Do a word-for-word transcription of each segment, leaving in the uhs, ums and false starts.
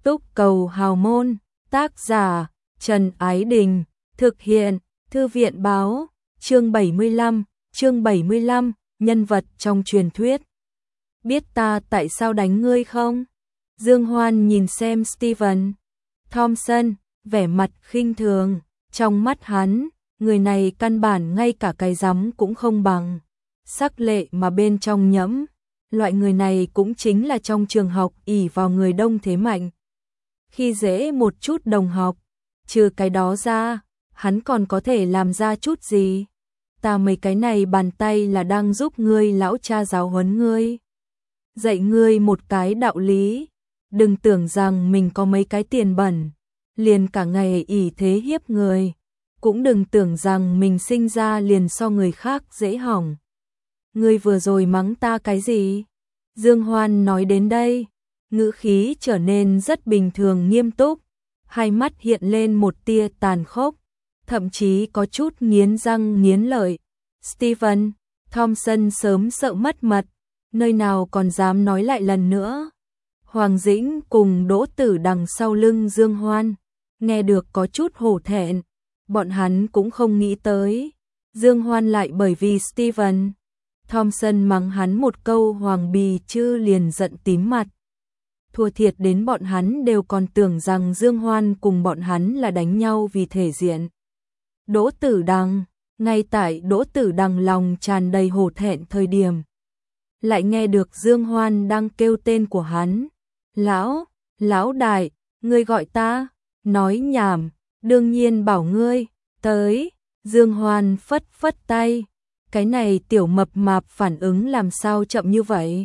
Túc cầu hào môn, tác giả Trần Ái Đình, thực hiện Thư viện báo, chương bảy mươi lăm, chương bảy mươi lăm, nhân vật trong truyền thuyết. Biết ta tại sao đánh ngươi không? Dương Hoan nhìn xem Steven Thompson, vẻ mặt khinh thường, trong mắt hắn, người này căn bản ngay cả cái rắm cũng không bằng. Sắc lệ mà bên trong nhẫm, loại người này cũng chính là trong trường học ỷ vào người đông thế mạnh. Khi dễ một chút đồng học, trừ cái đó ra, hắn còn có thể làm ra chút gì? Ta mấy cái này bàn tay là đang giúp ngươi lão cha giáo huấn ngươi. Dạy ngươi một cái đạo lý, đừng tưởng rằng mình có mấy cái tiền bẩn, liền cả ngày ỷ thế hiếp người, cũng đừng tưởng rằng mình sinh ra liền so người khác dễ hỏng. Ngươi vừa rồi mắng ta cái gì? Dương Hoan nói đến đây, ngữ khí trở nên rất bình thường nghiêm túc, hai mắt hiện lên một tia tàn khốc, thậm chí có chút nghiến răng nghiến lợi. Steven Thompson sớm sợ mất mật, nơi nào còn dám nói lại lần nữa. Hoàng Dĩnh cùng Đỗ Tử đằng sau lưng Dương Hoan, nghe được có chút hổ thẹn, bọn hắn cũng không nghĩ tới. Dương Hoan lại bởi vì Steven Thompson mắng hắn một câu hoàng bì chư liền giận tím mặt. Thua thiệt đến bọn hắn đều còn tưởng rằng Dương Hoan cùng bọn hắn là đánh nhau vì thể diện. Đỗ Tử Đằng, ngay tại Đỗ Tử Đằng lòng tràn đầy hổ thẹn thời điểm, lại nghe được Dương Hoan đang kêu tên của hắn. Lão, lão đại, ngươi gọi ta, nói nhảm, đương nhiên bảo ngươi, tới. Dương Hoan phất phất tay, cái này tiểu mập mạp phản ứng làm sao chậm như vậy.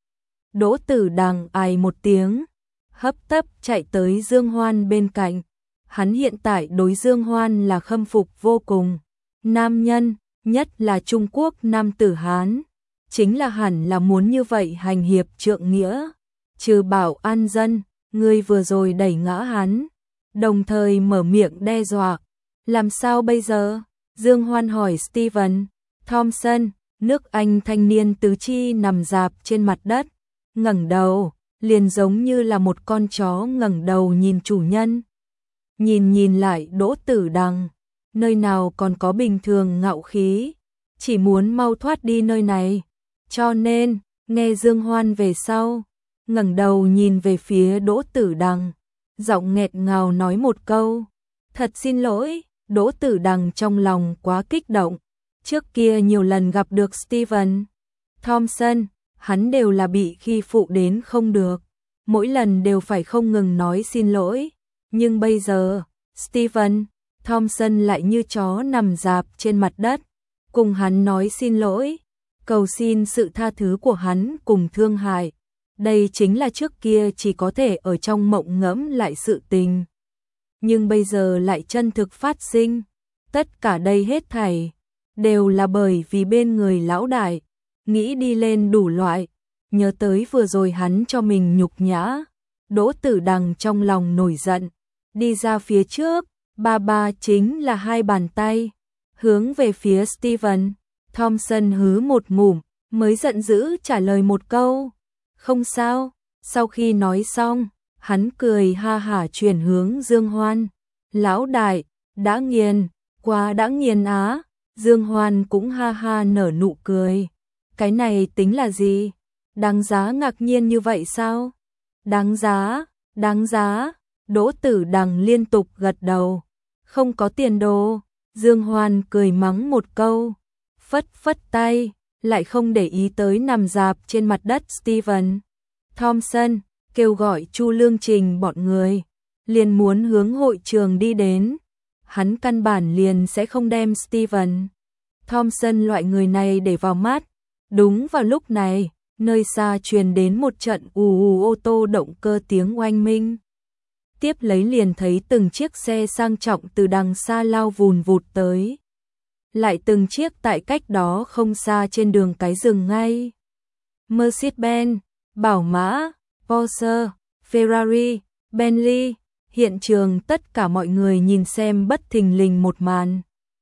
Đỗ Tử Đằng ai một tiếng, hấp tấp chạy tới Dương Hoan bên cạnh. Hắn hiện tại đối Dương Hoan là khâm phục vô cùng. Nam nhân, nhất là Trung Quốc nam tử Hán, chính là hẳn là muốn như vậy hành hiệp trượng nghĩa. Trừ bảo an dân, ngươi vừa rồi đẩy ngã hắn, đồng thời mở miệng đe dọa. Làm sao bây giờ? Dương Hoan hỏi Steven Thompson, nước Anh thanh niên tứ chi nằm rạp trên mặt đất, ngẩng đầu, liền giống như là một con chó ngẩng đầu nhìn chủ nhân. Nhìn nhìn lại Đỗ Tử Đằng, nơi nào còn có bình thường ngạo khí, chỉ muốn mau thoát đi nơi này. Cho nên, nghe Dương Hoan về sau, ngẩng đầu nhìn về phía Đỗ Tử Đằng, giọng nghẹt ngào nói một câu, thật xin lỗi. Đỗ Tử Đằng trong lòng quá kích động, trước kia nhiều lần gặp được Steven Thompson, hắn đều là bị khi phụ đến không được, mỗi lần đều phải không ngừng nói xin lỗi, nhưng bây giờ, Steven Thompson lại như chó nằm rạp trên mặt đất, cùng hắn nói xin lỗi, cầu xin sự tha thứ của hắn cùng thương hại. Đây chính là trước kia chỉ có thể ở trong mộng ngẫm lại sự tình, nhưng bây giờ lại chân thực phát sinh. Tất cả đây hết thảy đều là bởi vì bên người lão đại nghĩ đi lên đủ loại, nhớ tới vừa rồi hắn cho mình nhục nhã. Đỗ Tử Đằng trong lòng nổi giận, đi ra phía trước, ba ba chính là hai bàn tay, hướng về phía Steven Thompson hứ một ngụm, mới giận dữ trả lời một câu, không sao. Sau khi nói xong, hắn cười ha hả chuyển hướng Dương Hoan, lão đại, đã nghiền, quá đã nghiền á. Dương Hoan cũng ha ha nở nụ cười, cái này tính là gì? Đáng giá ngạc nhiên như vậy sao? Đáng giá, đáng giá. Đỗ Tử Đằng liên tục gật đầu, không có tiền đồ. Dương Hoan cười mắng một câu, phất phất tay, lại không để ý tới nằm rạp trên mặt đất Steven Thompson, kêu gọi Chu Lương Trình bọn người, liền muốn hướng hội trường đi đến. Hắn căn bản liền sẽ không đem Steven Thompson loại người này để vào mắt. Đúng vào lúc này, nơi xa truyền đến một trận ù ù ô tô động cơ tiếng oanh minh. Tiếp lấy liền thấy từng chiếc xe sang trọng từ đằng xa lao vùn vụt tới. Lại từng chiếc tại cách đó không xa trên đường cái dừng ngay. Mercedes-Benz, Bảo Mã, Porsche, Ferrari, Bentley. Hiện trường tất cả mọi người nhìn xem bất thình lình một màn.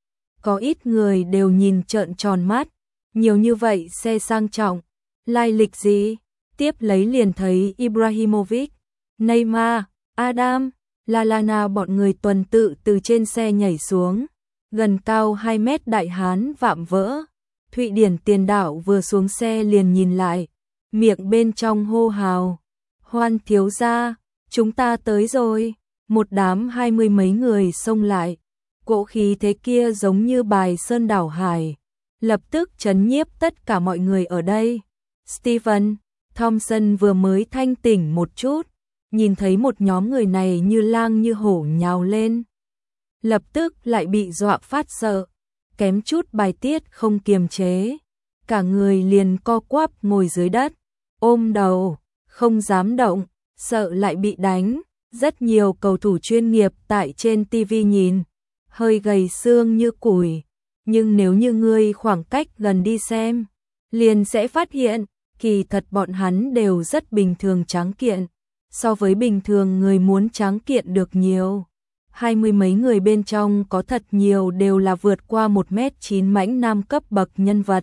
Có ít người đều nhìn trợn tròn mắt, nhiều như vậy xe sang trọng, lai lịch gì? Tiếp lấy liền thấy Ibrahimovic, Neymar, Adam, Lalana bọn người tuần tự từ trên xe nhảy xuống, gần cao hai mét đại hán vạm vỡ. Thụy Điển Tiền Đạo vừa xuống xe liền nhìn lại, miệng bên trong hô hào, Hoan thiếu gia, chúng ta tới rồi. Một đám hai mươi mấy người xông lại, cỗ khí thế kia giống như bài sơn đảo hải, lập tức trấn nhiếp tất cả mọi người ở đây. Stephen Thompson vừa mới thanh tỉnh một chút, nhìn thấy một nhóm người này như lang như hổ nhào lên, lập tức lại bị dọa phát sợ, kém chút bài tiết không kiềm chế, cả người liền co quắp ngồi dưới đất, ôm đầu, không dám động, sợ lại bị đánh. Rất nhiều cầu thủ chuyên nghiệp tại trên ti vi nhìn, hơi gầy xương như củi, nhưng nếu như ngươi khoảng cách gần đi xem, liền sẽ phát hiện, kỳ thật bọn hắn đều rất bình thường tráng kiện, so với bình thường người muốn tráng kiện được nhiều. Hai mươi mấy người bên trong có thật nhiều đều là vượt qua một mét chín mãnh nam cấp bậc nhân vật.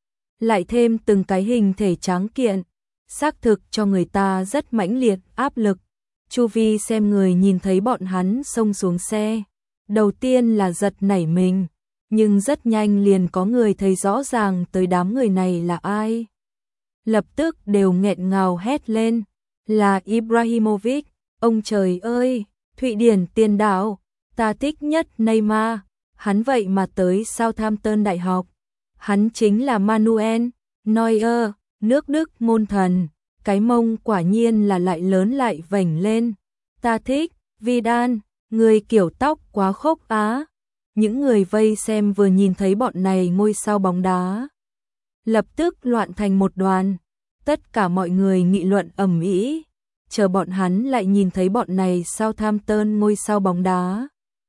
Lại thêm từng cái hình thể tráng kiện, xác thực cho người ta rất mãnh liệt áp lực. Chu vi xem người nhìn thấy bọn hắn xông xuống xe, đầu tiên là giật nảy mình, nhưng rất nhanh liền có người thấy rõ ràng tới đám người này là ai. Lập tức đều nghẹn ngào hét lên, là Ibrahimovic, ông trời ơi, Thụy Điển Tiền Đạo, ta thích nhất Neymar, hắn vậy mà tới Southampton Đại học, hắn chính là Manuel Neuer, nước Đức môn thần. Cái mông quả nhiên là lại lớn lại vểnh lên. Ta thích, Vidal, người kiểu tóc quá khốc á. Những người vây xem vừa nhìn thấy bọn này ngôi sao bóng đá, lập tức loạn thành một đoàn. Tất cả mọi người nghị luận ầm ĩ, chờ bọn hắn lại nhìn thấy bọn này Southampton ngôi sao bóng đá.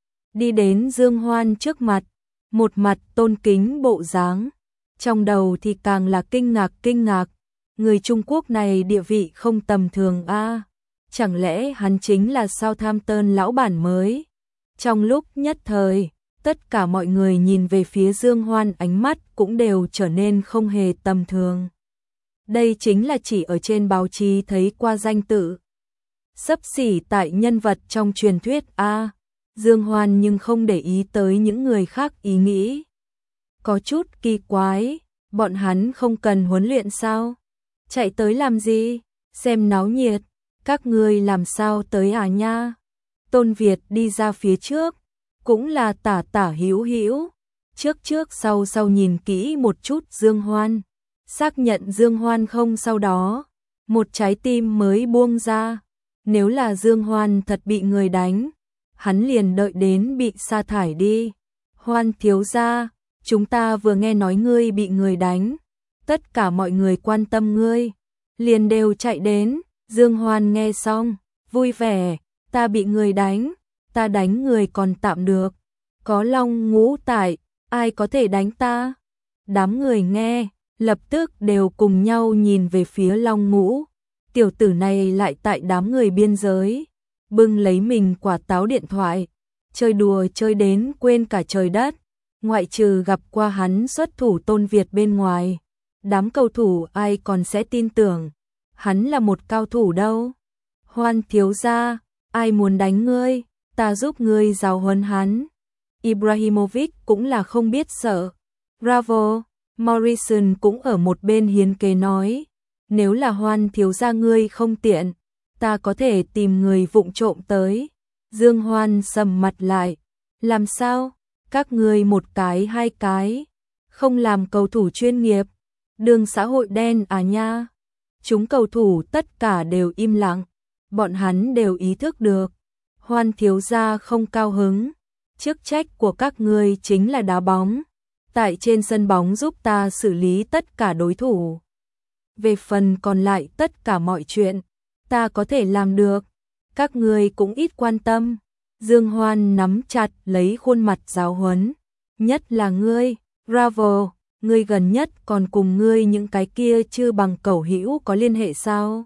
Đi đến Dương Hoan trước mặt, một mặt tôn kính bộ dáng, trong đầu thì càng là kinh ngạc kinh ngạc. Người Trung Quốc này địa vị không tầm thường a, à, chẳng lẽ hắn chính là Southampton lão bản mới? Trong lúc nhất thời, tất cả mọi người nhìn về phía Dương Hoan ánh mắt cũng đều trở nên không hề tầm thường. Đây chính là chỉ ở trên báo chí thấy qua danh tự, xấp xỉ tại nhân vật trong truyền thuyết a. À, Dương Hoan nhưng không để ý tới những người khác ý nghĩ. Có chút kỳ quái, bọn hắn không cần huấn luyện sao? Chạy tới làm gì? Xem náo nhiệt, các ngươi làm sao tới à nha? Tôn Việt đi ra phía trước, cũng là tả tả hữu hữu, trước trước sau sau nhìn kỹ một chút Dương Hoan, xác nhận Dương Hoan không, sau đó một trái tim mới buông ra. Nếu là Dương Hoan thật bị người đánh, hắn liền đợi đến bị sa thải đi. Hoan thiếu gia, chúng ta vừa nghe nói ngươi bị người đánh, tất cả mọi người quan tâm ngươi, liền đều chạy đến. Dương Hoan nghe xong, vui vẻ, ta bị người đánh, ta đánh người còn tạm được, có Long Ngũ tại, ai có thể đánh ta? Đám người nghe, lập tức đều cùng nhau nhìn về phía Long Ngũ. Tiểu tử này lại tại đám người biên giới, bưng lấy mình quả táo điện thoại, chơi đùa chơi đến quên cả trời đất, ngoại trừ gặp qua hắn xuất thủ Tôn Việt bên ngoài. Đám cầu thủ ai còn sẽ tin tưởng hắn là một cao thủ đâu. Hoan thiếu gia, ai muốn đánh ngươi, ta giúp ngươi giáo huấn hắn. Ibrahimovic cũng là không biết sợ. Bravo, Morrison cũng ở một bên hiến kế nói, nếu là Hoan thiếu gia ngươi không tiện, ta có thể tìm người vụng trộm tới. Dương Hoan sầm mặt lại, làm sao, các ngươi một cái hai cái, không làm cầu thủ chuyên nghiệp, đường xã hội đen à nha. Chúng cầu thủ tất cả đều im lặng, bọn hắn đều ý thức được, Hoan thiếu gia không cao hứng, chức trách của các ngươi chính là đá bóng, tại trên sân bóng giúp ta xử lý tất cả đối thủ. Về phần còn lại tất cả mọi chuyện, ta có thể làm được, các ngươi cũng ít quan tâm. Dương Hoan nắm chặt lấy khuôn mặt giáo huấn, nhất là ngươi, bravo, ngươi gần nhất còn cùng ngươi những cái kia chưa bằng cẩu hữu có liên hệ sao?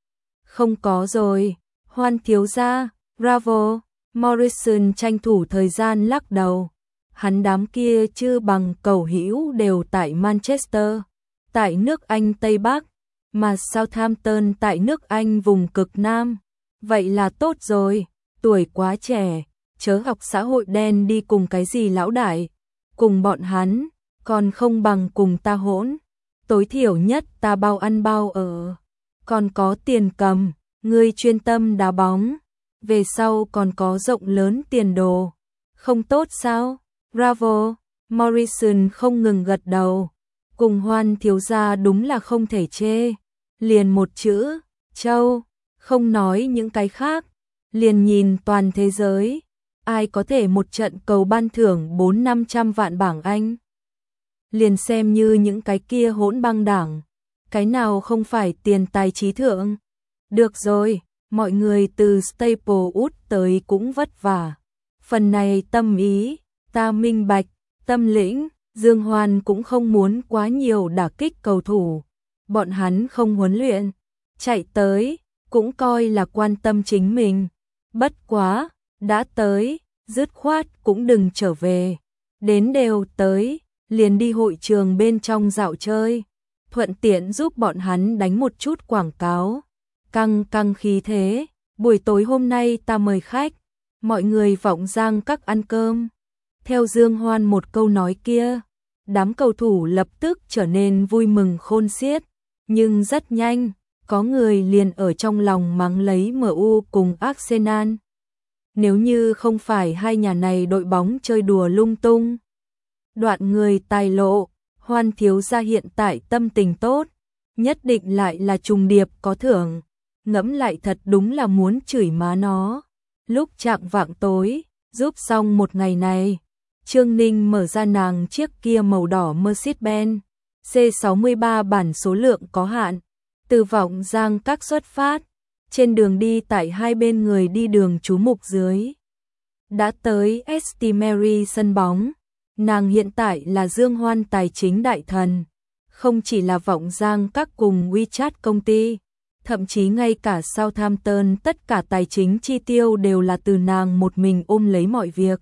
Không có rồi, Hoan thiếu gia, bravo. Morrison tranh thủ thời gian lắc đầu, hắn đám kia chưa bằng cẩu hữu đều tại Manchester, tại nước Anh Tây Bắc, mà Southampton tại nước Anh vùng cực Nam. Vậy là tốt rồi, tuổi quá trẻ, chớ học xã hội đen đi cùng cái gì lão đại, cùng bọn hắn, còn không bằng cùng ta hỗn, tối thiểu nhất ta bao ăn bao ở, còn có tiền cầm, ngươi chuyên tâm đá bóng, về sau còn có rộng lớn tiền đồ, không tốt sao? Bravo, Morrison không ngừng gật đầu, cùng Hoan thiếu gia đúng là không thể chê, liền một chữ, châu, không nói những cái khác, liền nhìn toàn thế giới, ai có thể một trận cầu ban thưởng bốn năm trăm vạn bảng Anh. Liền xem như những cái kia hỗn băng đảng, cái nào không phải tiền tài trí thượng. Được rồi, mọi người từ Staplewood tới cũng vất vả. Phần này tâm ý, ta minh bạch, tâm lĩnh, Dương Hoan cũng không muốn quá nhiều đả kích cầu thủ. Bọn hắn không huấn luyện, chạy tới, cũng coi là quan tâm chính mình. Bất quá, đã tới, dứt khoát cũng đừng trở về. Đến đều tới, liền đi hội trường bên trong dạo chơi. Thuận tiện giúp bọn hắn đánh một chút quảng cáo. Căng căng khí thế, buổi tối hôm nay ta mời khách, mọi người vọng giang các ăn cơm. Theo Dương Hoan một câu nói kia, đám cầu thủ lập tức trở nên vui mừng khôn xiết, nhưng rất nhanh, có người liền ở trong lòng mắng lấy em u cùng Arsenal. Nếu như không phải hai nhà này đội bóng chơi đùa lung tung, đoạn người tài lộ, Hoan thiếu gia hiện tại tâm tình tốt, nhất định lại là trùng điệp có thưởng, ngẫm lại thật đúng là muốn chửi má nó. Lúc chạng vạng tối, giúp xong một ngày này, Trương Ninh mở ra nàng chiếc kia màu đỏ Mercedes-Benz C sáu mươi ba bản số lượng có hạn, từ vọng giang các xuất phát, trên đường đi tại hai bên người đi đường chú mục dưới. Đã tới St Mary sân bóng, nàng hiện tại là Dương Hoan tài chính đại thần, không chỉ là vọng giang các cùng WeChat công ty, thậm chí ngay cả Southampton tất cả tài chính chi tiêu đều là từ nàng một mình ôm lấy mọi việc.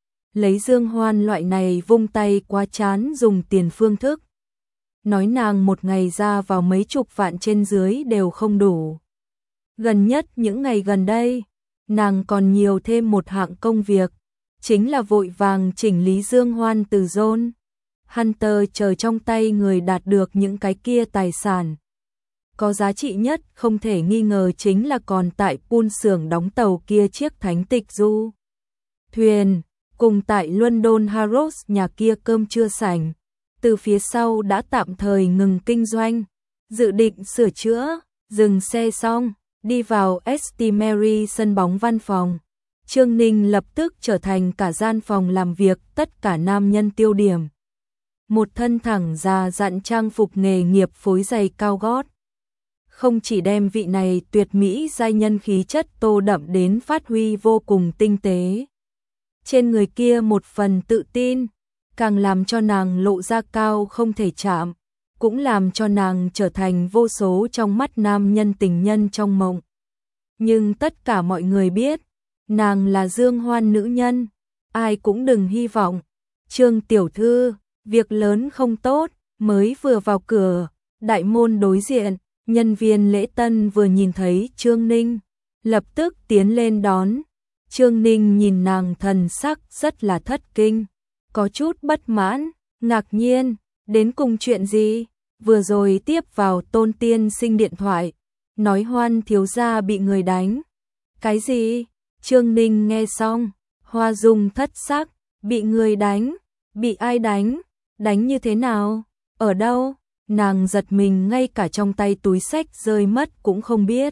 Lấy Dương Hoan loại này vung tay quá chán dùng tiền phương thức. Nói nàng một ngày ra vào mấy chục vạn trên dưới đều không đủ. Gần nhất những ngày gần đây, nàng còn nhiều thêm một hạng công việc, chính là vội vàng chỉnh lý Dương Hoan từ John Hunter chờ trong tay người đạt được những cái kia tài sản. Có giá trị nhất không thể nghi ngờ chính là còn tại pool xưởng đóng tàu kia chiếc thánh tịch du thuyền, cùng tại London Harrods nhà kia cơm trưa sảnh, từ phía sau đã tạm thời ngừng kinh doanh, dự định sửa chữa, dừng xe xong, đi vào St Mary sân bóng văn phòng. Trương Ninh lập tức trở thành cả gian phòng làm việc tất cả nam nhân tiêu điểm. Một thân thẳng già dặn trang phục nghề nghiệp phối giày cao gót. Không chỉ đem vị này tuyệt mỹ giai nhân khí chất tô đậm đến phát huy vô cùng tinh tế. Trên người kia một phần tự tin, càng làm cho nàng lộ ra cao không thể chạm, cũng làm cho nàng trở thành vô số trong mắt nam nhân tình nhân trong mộng. Nhưng tất cả mọi người biết, nàng là Dương Hoan nữ nhân, ai cũng đừng hy vọng. Trương tiểu thư, việc lớn không tốt, mới vừa vào cửa, đại môn đối diện, nhân viên lễ tân vừa nhìn thấy Trương Ninh, lập tức tiến lên đón. Trương Ninh nhìn nàng thần sắc rất là thất kinh, có chút bất mãn, ngạc nhiên, đến cùng chuyện gì? Vừa rồi tiếp vào Tôn tiên sinh điện thoại, nói Hoan thiếu gia bị người đánh. Cái gì? Trương Ninh nghe xong, hoa dung thất sắc, bị người đánh, bị ai đánh, đánh như thế nào, ở đâu? Nàng giật mình ngay cả trong tay túi xách rơi mất cũng không biết.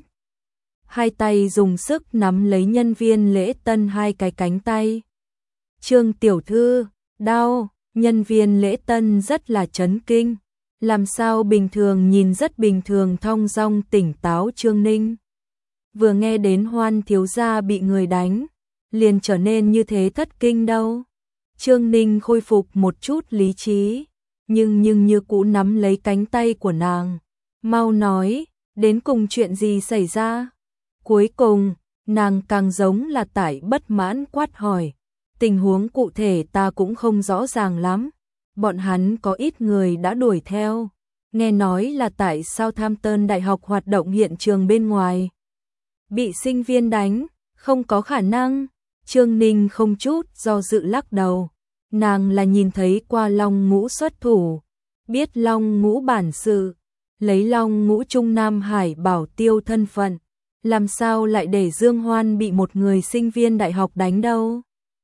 Hai tay dùng sức nắm lấy nhân viên lễ tân hai cái cánh tay. Trương tiểu thư, đau, nhân viên lễ tân rất là chấn kinh. Làm sao bình thường nhìn rất bình thường thong dong tỉnh táo Trương Ninh. Vừa nghe đến Hoan thiếu gia bị người đánh, liền trở nên như thế thất kinh đâu. Trương Ninh khôi phục một chút lý trí, nhưng nhưng như cũ nắm lấy cánh tay của nàng. Mau nói, đến cùng chuyện gì xảy ra? Cuối cùng, nàng càng giống là tại bất mãn quát hỏi. Tình huống cụ thể ta cũng không rõ ràng lắm. Bọn hắn có ít người đã đuổi theo. Nghe nói là tại Southampton Đại học hoạt động hiện trường bên ngoài. Bị sinh viên đánh, không có khả năng. Trương Ninh không chút do dự lắc đầu. Nàng là nhìn thấy qua Long Ngũ xuất thủ, biết Long Ngũ bản sự, lấy Long Ngũ Trung Nam Hải bảo tiêu thân phận, làm sao lại để Dương Hoan bị một người sinh viên đại học đánh đâu.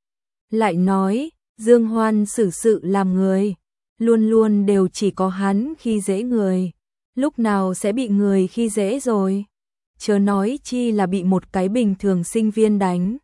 Lại nói, Dương Hoan xử sự làm người, luôn luôn đều chỉ có hắn khi dễ người, lúc nào sẽ bị người khi dễ rồi, chớ nói chi là bị một cái bình thường sinh viên đánh.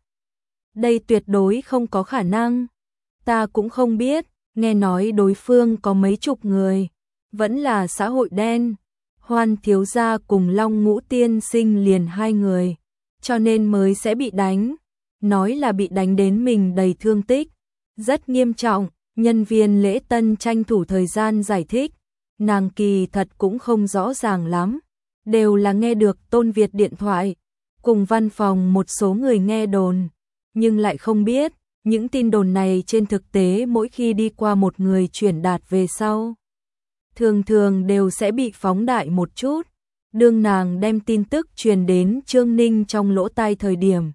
Đây tuyệt đối không có khả năng. Ta cũng không biết, nghe nói đối phương có mấy chục người, vẫn là xã hội đen. Hoan thiếu gia cùng Long Ngũ tiên sinh liền hai người, cho nên mới sẽ bị đánh. Nói là bị đánh đến mình đầy thương tích, rất nghiêm trọng. Nhân viên lễ tân tranh thủ thời gian giải thích, nàng kỳ thật cũng không rõ ràng lắm, đều là nghe được Tôn Việt điện thoại, cùng văn phòng một số người nghe đồn, nhưng lại không biết, những tin đồn này trên thực tế mỗi khi đi qua một người truyền đạt về sau, thường thường đều sẽ bị phóng đại một chút. Đương nàng đem tin tức truyền đến Trương Ninh trong lỗ tai thời điểm,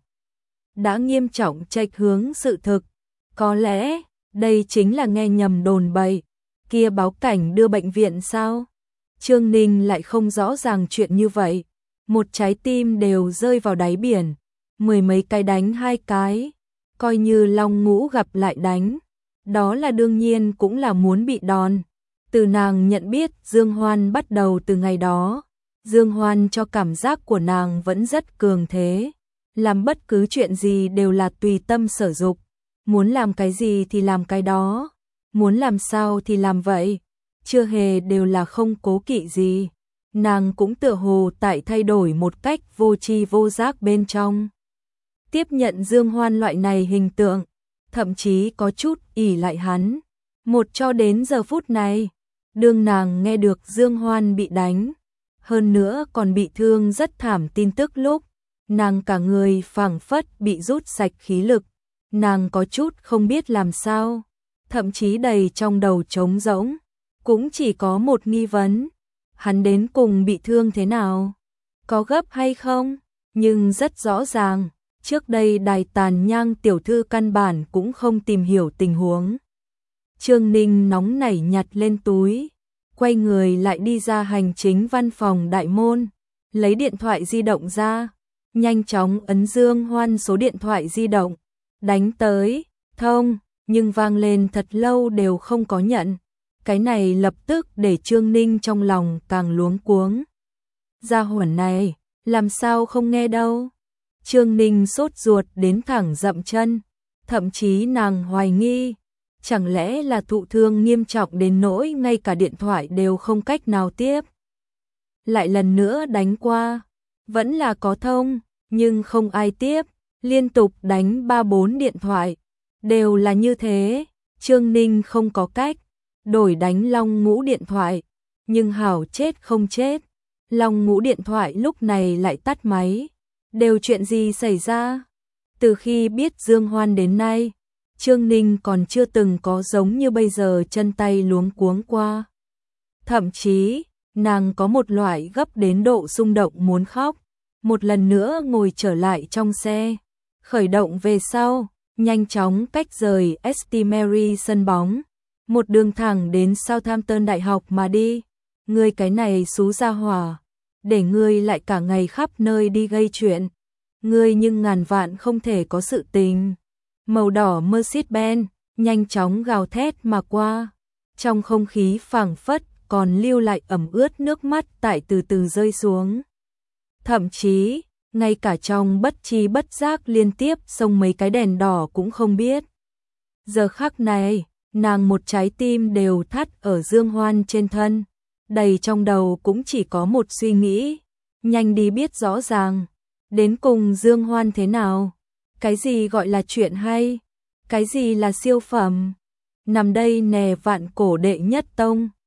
đã nghiêm trọng chệch hướng sự thực. Có lẽ, đây chính là nghe nhầm đồn bậy, kia báo cảnh đưa bệnh viện sao? Trương Ninh lại không rõ ràng chuyện như vậy, một trái tim đều rơi vào đáy biển, mười mấy cái đánh hai cái, coi như Long Ngũ gặp lại đánh, đó là đương nhiên cũng là muốn bị đòn. Từ nàng nhận biết Dương Hoan bắt đầu từ ngày đó, Dương Hoan cho cảm giác của nàng vẫn rất cường thế, làm bất cứ chuyện gì đều là tùy tâm sở dục, muốn làm cái gì thì làm cái đó, muốn làm sao thì làm vậy, chưa hề đều là không cố kỵ gì. Nàng cũng tựa hồ tại thay đổi một cách vô tri vô giác bên trong. Tiếp nhận Dương Hoan loại này hình tượng, thậm chí có chút ỷ lại hắn. Một cho đến giờ phút này, đương nàng nghe được Dương Hoan bị đánh, hơn nữa còn bị thương rất thảm tin tức lúc, nàng cả người phảng phất bị rút sạch khí lực, nàng có chút không biết làm sao, thậm chí đầy trong đầu trống rỗng, cũng chỉ có một nghi vấn, hắn đến cùng bị thương thế nào, có gấp hay không, nhưng rất rõ ràng, trước đây Đài Tàn Nhang tiểu thư căn bản cũng không tìm hiểu tình huống. Trương Ninh nóng nảy nhặt lên túi, quay người lại đi ra hành chính văn phòng đại môn, lấy điện thoại di động ra, nhanh chóng ấn Dương Hoan số điện thoại di động, đánh tới, thông, nhưng vang lên thật lâu đều không có nhận. Cái này lập tức để Trương Ninh trong lòng càng luống cuống. Gia hỏa này, làm sao không nghe đâu. Trương Ninh sốt ruột đến thẳng dậm chân, thậm chí nàng hoài nghi, chẳng lẽ là thụ thương nghiêm trọng đến nỗi ngay cả điện thoại đều không cách nào tiếp. Lại lần nữa đánh qua, vẫn là có thông, nhưng không ai tiếp, liên tục đánh ba bốn điện thoại, đều là như thế. Trương Ninh không có cách, đổi đánh Long Ngũ điện thoại, nhưng hảo chết không chết, Long Ngũ điện thoại lúc này lại tắt máy. Đều chuyện gì xảy ra? Từ khi biết Dương Hoan đến nay, Trương Ninh còn chưa từng có giống như bây giờ chân tay luống cuống qua. Thậm chí, nàng có một loại gấp đến độ xung động muốn khóc. Một lần nữa ngồi trở lại trong xe, khởi động về sau, nhanh chóng cách rời ét tê Mary sân bóng, một đường thẳng đến Southampton Đại học mà đi. Ngươi cái này xú gia hỏa, để ngươi lại cả ngày khắp nơi đi gây chuyện. Ngươi nhưng ngàn vạn không thể có sự tình. Màu đỏ Mercedes-Benz nhanh chóng gào thét mà qua, trong không khí phảng phất còn lưu lại ẩm ướt nước mắt tại từ từ rơi xuống. Thậm chí, ngay cả trong bất tri bất giác liên tiếp xông mấy cái đèn đỏ cũng không biết. Giờ khắc này, nàng một trái tim đều thắt ở Dương Hoan trên thân, đầy trong đầu cũng chỉ có một suy nghĩ, nhanh đi biết rõ ràng, đến cùng Dương Hoan thế nào, cái gì gọi là chuyện hay, cái gì là siêu phẩm. Nằm đây nè vạn cổ đệ nhất tông,